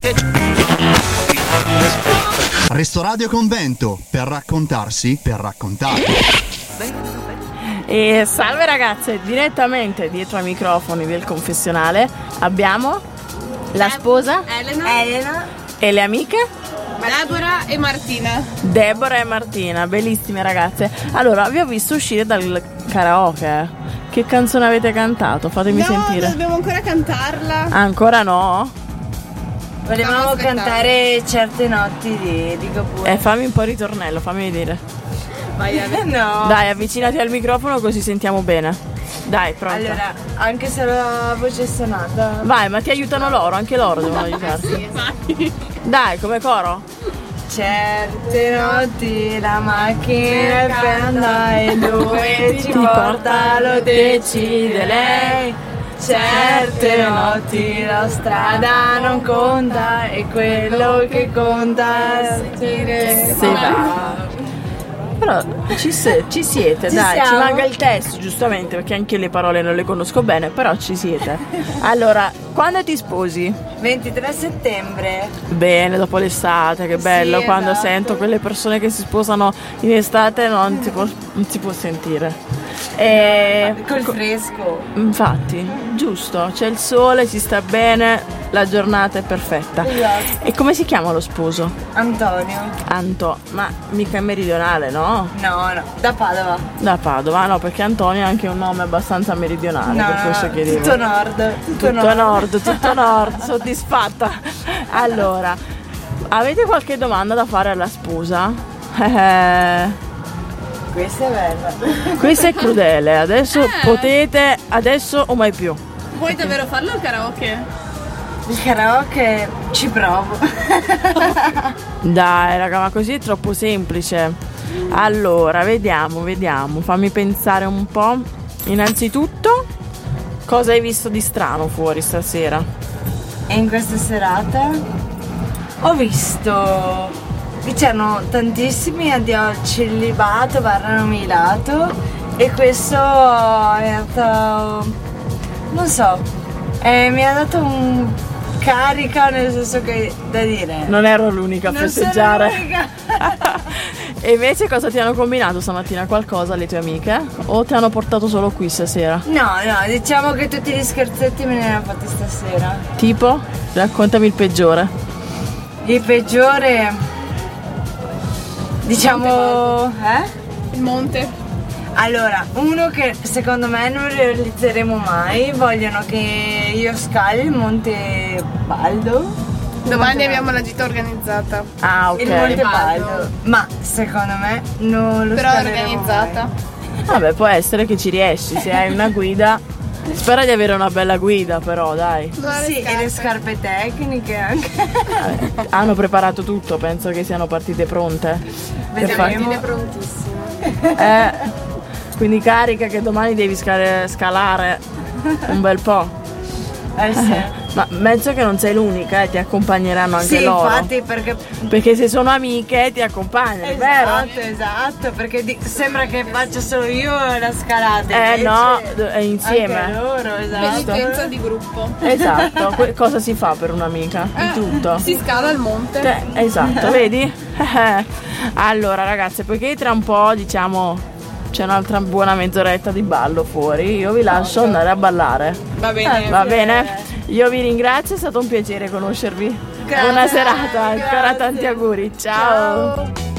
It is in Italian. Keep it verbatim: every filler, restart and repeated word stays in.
Restoradio Convento, per raccontarsi, per raccontare. E salve ragazze, direttamente dietro ai microfoni del confessionale abbiamo la sposa Elena, Elena e le amiche Deborah e Martina. Deborah e Martina, bellissime ragazze. Allora, vi ho visto uscire dal karaoke. Che canzone avete cantato? Fatemi no, sentire. Dobbiamo ancora cantarla. Ancora no? volevamo cantare Certe notti di, di Cavour. Eh, fammi un po' il ritornello, fammi dire. Vai, Ale. No. Dai, avvicinati al microfono così sentiamo bene. Dai, pronto. Allora, anche se la voce è suonata. Vai, ma ti aiutano loro, anche loro devono aiutarti. Sì, vai. Dai, come coro? Certe notti la macchina è per andare dove ci porta lo decide lei. Certe notti la strada non conta e quello che conta è sentire Se va. Però ci, se- ci siete, Ci dai, ci siamo. manca il testo giustamente perché anche io le parole non le conosco bene, però ci siete. Allora, quando ti sposi? ventitré settembre. Bene, dopo l'estate, che bello, Sì, quando esatto. sento quelle persone che si sposano in estate non si può, non si può sentire. E, Col fresco. infatti, giusto, c'è il sole, si sta bene, la giornata è perfetta. Esatto. E come si chiama lo sposo? Antonio. Anto, ma mica è meridionale, no? No, no, da Padova. Da Padova, no, perché Antonio è anche un nome abbastanza meridionale, No, per no, questo no, chiedevo. tutto nord. Tutto, Tutto nord, tutto nord, soddisfatta. Allora, avete qualche domanda da fare alla sposa? Eh, Questa è bella. questo è crudele, adesso Eh. potete, adesso o mai più. Vuoi davvero farlo il karaoke? Il karaoke ci provo. Dai raga, ma così è troppo semplice. Allora, vediamo, vediamo, fammi pensare un po'. Innanzitutto, cosa hai visto di strano fuori stasera? E in questa serata ho visto che c'erano tantissimi addio al celibato barra nominato e questo è stato, non so, eh, mi ha dato un carica, nel senso che, da dire, Non ero l'unica a non sono festeggiare. l'unica. E invece cosa ti hanno combinato stamattina? Qualcosa le tue amiche? O ti hanno portato solo qui stasera? No, no, diciamo che tutti gli scherzetti me ne hanno fatti stasera. Tipo? Raccontami il peggiore. Il peggiore, diciamo, eh? Il monte. Allora, uno che secondo me non realizzeremo mai, vogliono che io scali il Monte Baldo. Domani abbiamo la gita organizzata. Ah, ok. Il Monte Baldo. Baldo. Ma secondo me non lo Però scaleremo organizzata. Vabbè, può essere che ci riesci, se hai una guida. Spera di avere una bella guida, però, dai. mai. Sì, e le scarpe tecniche anche. Eh, hanno preparato tutto, penso che siano partite pronte. Per Vedremo. far- prontissime. Eh, quindi carica che domani devi scale- scalare un bel po'. Eh sì. Ma mezzo che non sei l'unica, eh, ti accompagneranno anche Sì, loro. infatti, perché Perché se sono amiche ti accompagnano, vero? esatto, esatto, perché di- sembra che faccia solo io la scalata. Eh invece no, è insieme. Anche loro, esatto. L'esigenza di gruppo. Esatto, que- cosa si fa per un'amica? Di Eh, tutto. Si scala il monte. Eh, esatto, vedi? Allora ragazze, poiché tra un po' diciamo c'è un'altra buona mezz'oretta di ballo fuori, io vi lascio andare a ballare. Va bene. Va bene? Io vi ringrazio, è stato un piacere conoscervi. Grazie, Buona serata, ancora grazie. tanti auguri. Ciao. Ciao.